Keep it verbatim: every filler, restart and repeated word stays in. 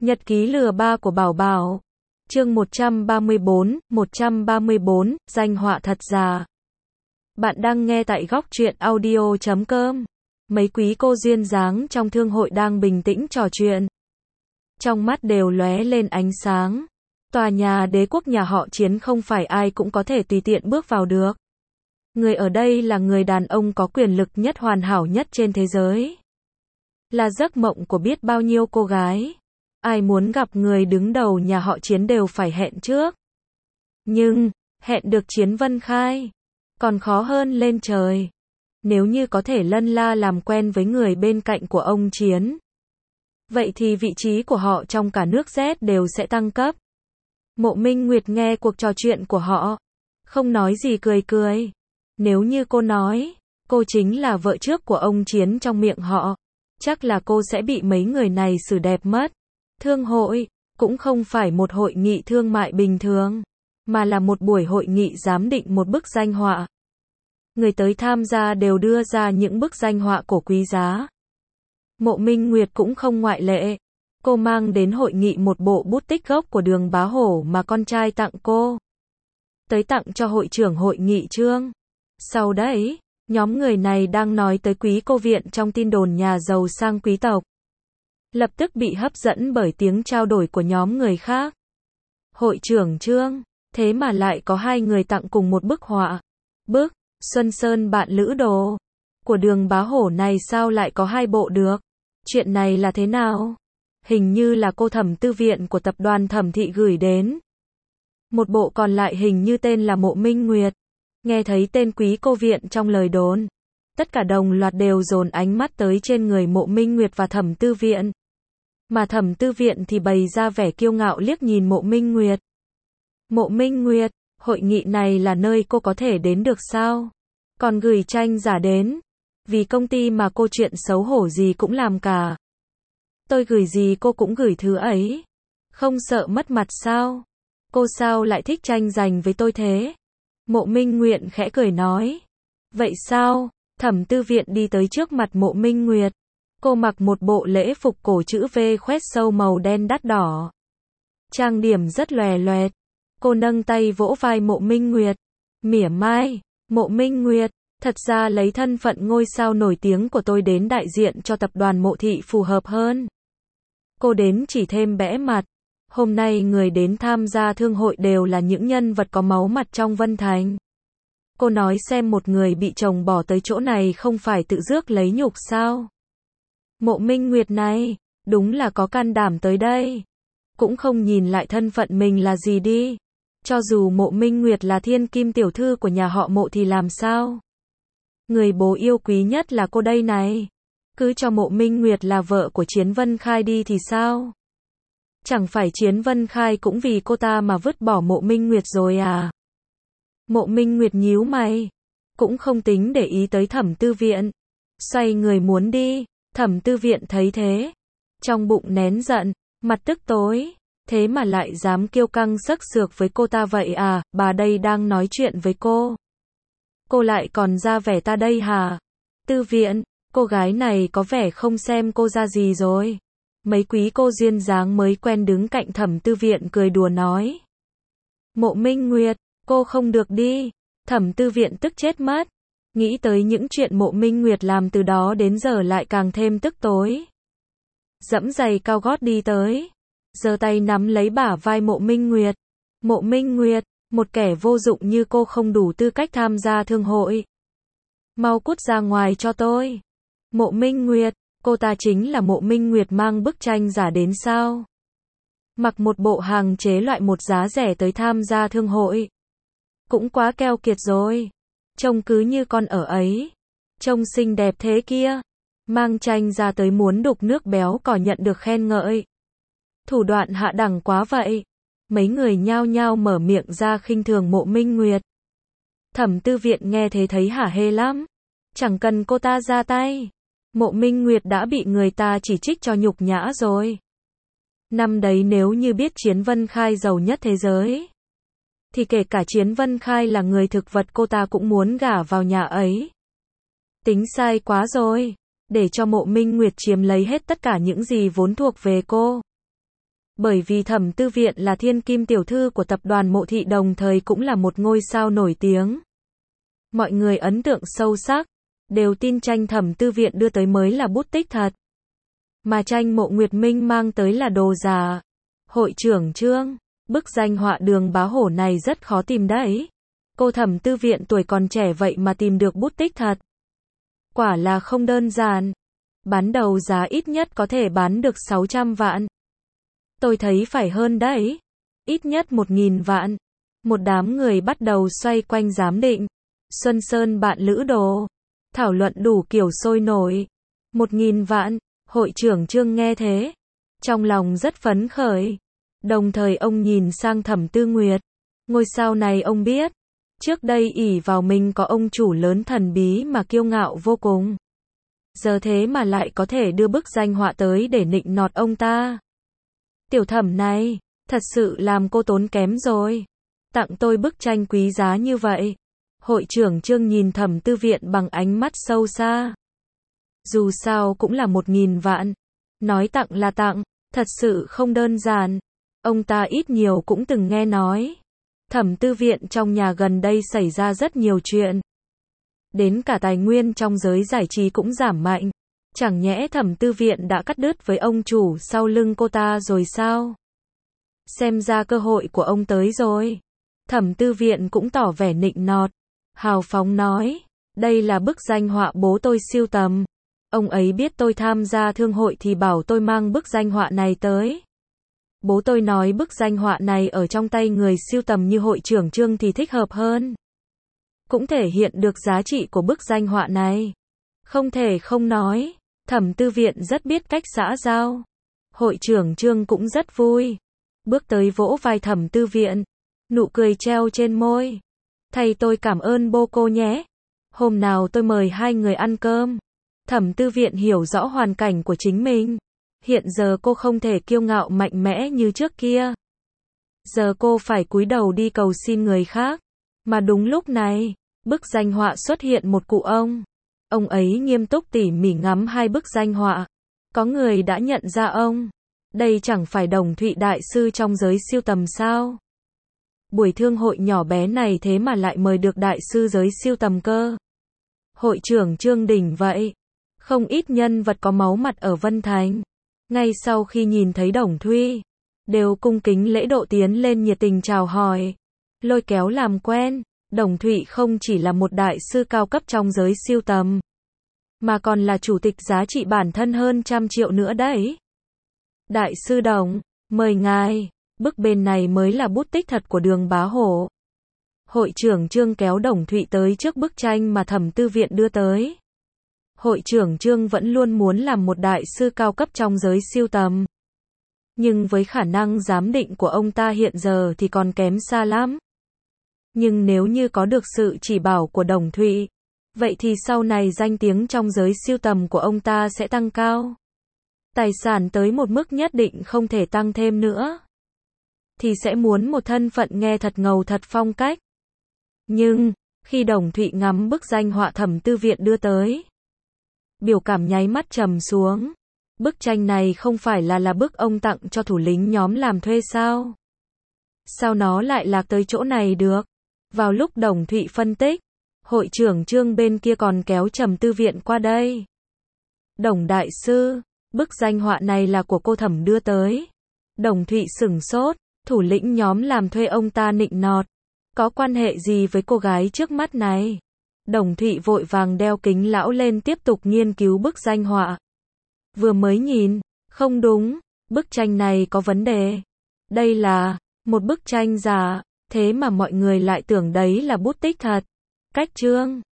Nhật ký lừa ba của Bảo Bảo. Chương một trăm ba mươi bốn, một trăm ba mươi bốn, danh họa thật già. Bạn đang nghe tại góc truyện audio chấm com. Mấy quý cô duyên dáng trong thương hội đang bình tĩnh trò chuyện. Trong mắt đều lóe lên ánh sáng. Tòa nhà đế quốc nhà họ Chiến không phải ai cũng có thể tùy tiện bước vào được. Người ở đây là người đàn ông có quyền lực nhất, hoàn hảo nhất trên thế giới. Là giấc mộng của biết bao nhiêu cô gái. Ai muốn gặp người đứng đầu nhà họ Chiến đều phải hẹn trước. Nhưng, hẹn được Chiến Vân Khai còn khó hơn lên trời. Nếu như có thể lân la làm quen với người bên cạnh của ông Chiến, vậy thì vị trí của họ trong cả nước Z đều sẽ tăng cấp. Mộ Minh Nguyệt nghe cuộc trò chuyện của họ, không nói gì, cười cười. Nếu như cô nói, cô chính là vợ trước của ông Chiến trong miệng họ, chắc là cô sẽ bị mấy người này xử đẹp mất. Thương hội, cũng không phải một hội nghị thương mại bình thường, mà là một buổi hội nghị giám định một bức danh họa. Người tới tham gia đều đưa ra những bức danh họa cổ quý giá. Mộ Minh Nguyệt cũng không ngoại lệ. Cô mang đến hội nghị một bộ bút tích gốc của Đường Bá Hổ mà con trai tặng cô. Tới tặng cho hội trưởng hội nghị Trương. Sau đấy, nhóm người này đang nói tới quý cô viện trong tin đồn nhà giàu sang quý tộc. Lập tức bị hấp dẫn bởi tiếng trao đổi của nhóm người khác. Hội trưởng Trương, thế mà lại có hai người tặng cùng một bức họa. Bức Xuân Sơn Bạn Lữ Đồ của Đường Bá Hổ này sao lại có hai bộ được? Chuyện này là thế nào? Hình như là cô Thẩm Tư Viện của tập đoàn Thẩm Thị gửi đến. Một bộ còn lại hình như tên là Mộ Minh Nguyệt. Nghe thấy tên quý cô viện trong lời đồn, tất cả đồng loạt đều dồn ánh mắt tới trên người Mộ Minh Nguyệt và Thẩm Tư Viện. Mà Thẩm Tư Viện thì bày ra vẻ kiêu ngạo liếc nhìn Mộ Minh Nguyệt. Mộ Minh Nguyệt, hội nghị này là nơi cô có thể đến được sao? Còn gửi tranh giả đến. Vì công ty mà cô chuyện xấu hổ gì cũng làm cả. Tôi gửi gì cô cũng gửi thứ ấy. Không sợ mất mặt sao? Cô sao lại thích tranh giành với tôi thế? Mộ Minh Nguyệt khẽ cười nói. Vậy sao? Thẩm Tư Viện đi tới trước mặt Mộ Minh Nguyệt. Cô mặc một bộ lễ phục cổ chữ V khoét sâu màu đen đắt đỏ. Trang điểm rất lòe loẹt. Cô nâng tay vỗ vai Mộ Minh Nguyệt. Mỉa mai, Mộ Minh Nguyệt, thật ra lấy thân phận ngôi sao nổi tiếng của tôi đến đại diện cho tập đoàn Mộ Thị phù hợp hơn. Cô đến chỉ thêm bẽ mặt. Hôm nay người đến tham gia thương hội đều là những nhân vật có máu mặt trong Vân Thành. Cô nói xem, một người bị chồng bỏ tới chỗ này không phải tự rước lấy nhục sao? Mộ Minh Nguyệt này, đúng là có can đảm tới đây. Cũng không nhìn lại thân phận mình là gì đi. Cho dù Mộ Minh Nguyệt là thiên kim tiểu thư của nhà họ Mộ thì làm sao? Người bố yêu quý nhất là cô đây này. Cứ cho Mộ Minh Nguyệt là vợ của Chiến Vân Khai đi thì sao? Chẳng phải Chiến Vân Khai cũng vì cô ta mà vứt bỏ Mộ Minh Nguyệt rồi à? Mộ Minh Nguyệt nhíu mày, cũng không tính để ý tới Thẩm Tư Viện. Xoay người muốn đi. Thẩm Tư Viện thấy thế, trong bụng nén giận, mặt tức tối. Thế mà lại dám kiêu căng sắc sược với cô ta vậy à? Bà đây đang nói chuyện với cô, cô lại còn ra vẻ ta đây hả? Tư Viện, cô gái này có vẻ không xem cô ra gì rồi. Mấy quý cô duyên dáng mới quen đứng cạnh Thẩm Tư Viện cười đùa nói. Mộ Minh Nguyệt, cô không được đi. Thẩm Tư Viện tức chết mất. Nghĩ tới những chuyện Mộ Minh Nguyệt làm từ đó đến giờ lại càng thêm tức tối. Dẫm giày cao gót đi tới, giơ tay nắm lấy bả vai Mộ Minh Nguyệt. Mộ Minh Nguyệt, một kẻ vô dụng như cô không đủ tư cách tham gia thương hội. Mau cút ra ngoài cho tôi. Mộ Minh Nguyệt, cô ta chính là Mộ Minh Nguyệt mang bức tranh giả đến sao? Mặc một bộ hàng chế loại một giá rẻ tới tham gia thương hội. Cũng quá keo kiệt rồi. Trông cứ như con ở ấy. Trông xinh đẹp thế kia. Mang tranh ra tới muốn đục nước béo cò nhận được khen ngợi. Thủ đoạn hạ đẳng quá vậy. Mấy người nhao nhao mở miệng ra khinh thường Mộ Minh Nguyệt. Thẩm Tư Viện nghe thế thấy hả hê lắm. Chẳng cần cô ta ra tay, Mộ Minh Nguyệt đã bị người ta chỉ trích cho nhục nhã rồi. Năm đấy nếu như biết Chiến Vân Khai giàu nhất thế giới, thì kể cả Chiến Vân Khai là người thực vật cô ta cũng muốn gả vào nhà ấy. Tính sai quá rồi. Để cho Mộ Minh Nguyệt chiếm lấy hết tất cả những gì vốn thuộc về cô. Bởi vì Thẩm Tư Viện là thiên kim tiểu thư của tập đoàn Mộ Thị, đồng thời cũng là một ngôi sao nổi tiếng. Mọi người ấn tượng sâu sắc, đều tin tranh Thẩm Tư Viện đưa tới mới là bút tích thật. Mà tranh Mộ Nguyệt Minh mang tới là đồ giả. Hội trưởng Trương, bức danh họa Đường Bá Hổ này rất khó tìm đấy. Cô Thẩm Tư Viện tuổi còn trẻ vậy mà tìm được bút tích thật. Quả là không đơn giản. Bán đầu giá ít nhất có thể bán được sáu trăm vạn. Tôi thấy phải hơn đấy. Ít nhất một nghìn vạn. Một đám người bắt đầu xoay quanh giám định. Xuân Sơn bạn Lữ Đồ. Thảo luận đủ kiểu sôi nổi. Một nghìn vạn. Hội trưởng Trương nghe thế. Trong lòng rất phấn khởi. Đồng thời ông nhìn sang Thẩm Tư Nguyệt. Ngôi sao này ông biết. Trước đây ỷ vào mình có ông chủ lớn thần bí mà kiêu ngạo vô cùng. Giờ thế mà lại có thể đưa bức danh họa tới để nịnh nọt ông ta. Tiểu Thẩm này, thật sự làm cô tốn kém rồi. Tặng tôi bức tranh quý giá như vậy. Hội trưởng Trương nhìn Thẩm Tư Viện bằng ánh mắt sâu xa. Dù sao cũng là một nghìn vạn. Nói tặng là tặng, thật sự không đơn giản. Ông ta ít nhiều cũng từng nghe nói. Thẩm Tư Viện trong nhà gần đây xảy ra rất nhiều chuyện. Đến cả tài nguyên trong giới giải trí cũng giảm mạnh. Chẳng nhẽ Thẩm Tư Viện đã cắt đứt với ông chủ sau lưng cô ta rồi sao? Xem ra cơ hội của ông tới rồi. Thẩm Tư Viện cũng tỏ vẻ nịnh nọt. Hào phóng nói, đây là bức danh họa bố tôi sưu tầm. Ông ấy biết tôi tham gia thương hội thì bảo tôi mang bức danh họa này tới. Bố tôi nói bức danh họa này ở trong tay người sưu tầm như hội trưởng Trương thì thích hợp hơn. Cũng thể hiện được giá trị của bức danh họa này. Không thể không nói, Thẩm Tư Viện rất biết cách xã giao. Hội trưởng Trương cũng rất vui. Bước tới vỗ vai Thẩm Tư Viện. Nụ cười treo trên môi. Thầy tôi cảm ơn bố cô nhé. Hôm nào tôi mời hai người ăn cơm. Thẩm Tư Viện hiểu rõ hoàn cảnh của chính mình. Hiện giờ cô không thể kiêu ngạo mạnh mẽ như trước kia. Giờ cô phải cúi đầu đi cầu xin người khác. Mà đúng lúc này, bức danh họa xuất hiện một cụ ông. Ông ấy nghiêm túc tỉ mỉ ngắm hai bức danh họa. Có người đã nhận ra ông. Đây chẳng phải Đồng Thụy đại sư trong giới sưu tầm sao? Buổi thương hội nhỏ bé này thế mà lại mời được đại sư giới sưu tầm cơ. Hội trưởng Trương đỉnh vậy. Không ít nhân vật có máu mặt ở Vân Thành. Ngay sau khi nhìn thấy Đồng Thụy, đều cung kính lễ độ tiến lên nhiệt tình chào hỏi. Lôi kéo làm quen. Đồng Thụy không chỉ là một đại sư cao cấp trong giới sưu tầm, mà còn là chủ tịch giá trị bản thân hơn trăm triệu nữa đấy. Đại sư Đồng, mời ngài, bức bên này mới là bút tích thật của Đường Bá Hổ. Hội trưởng Trương kéo Đồng Thụy tới trước bức tranh mà Thẩm Tư Viện đưa tới. Hội trưởng Trương vẫn luôn muốn làm một đại sư cao cấp trong giới sưu tầm. Nhưng với khả năng giám định của ông ta hiện giờ thì còn kém xa lắm. Nhưng nếu như có được sự chỉ bảo của Đồng Thụy, vậy thì sau này danh tiếng trong giới sưu tầm của ông ta sẽ tăng cao. Tài sản tới một mức nhất định không thể tăng thêm nữa. Thì sẽ muốn một thân phận nghe thật ngầu thật phong cách. Nhưng, khi Đồng Thụy ngắm bức danh họa Thẩm Tư Viện đưa tới, biểu cảm nháy mắt trầm xuống. Bức tranh này không phải là là bức ông tặng cho thủ lĩnh nhóm làm thuê sao? Sao nó lại lạc tới chỗ này được? Vào lúc Đồng Thụy phân tích, hội trưởng Trương bên kia còn kéo Thẩm Tư Viện qua đây. Đồng đại sư, bức danh họa này là của cô Thẩm đưa tới. Đồng Thụy sửng sốt, thủ lĩnh nhóm làm thuê ông ta nịnh nọt. Có quan hệ gì với cô gái trước mắt này? Đồng Thụy vội vàng đeo kính lão lên tiếp tục nghiên cứu bức danh họa. Vừa mới nhìn, không đúng, bức tranh này có vấn đề. Đây là một bức tranh giả, thế mà mọi người lại tưởng đấy là bút tích thật. Cách Trương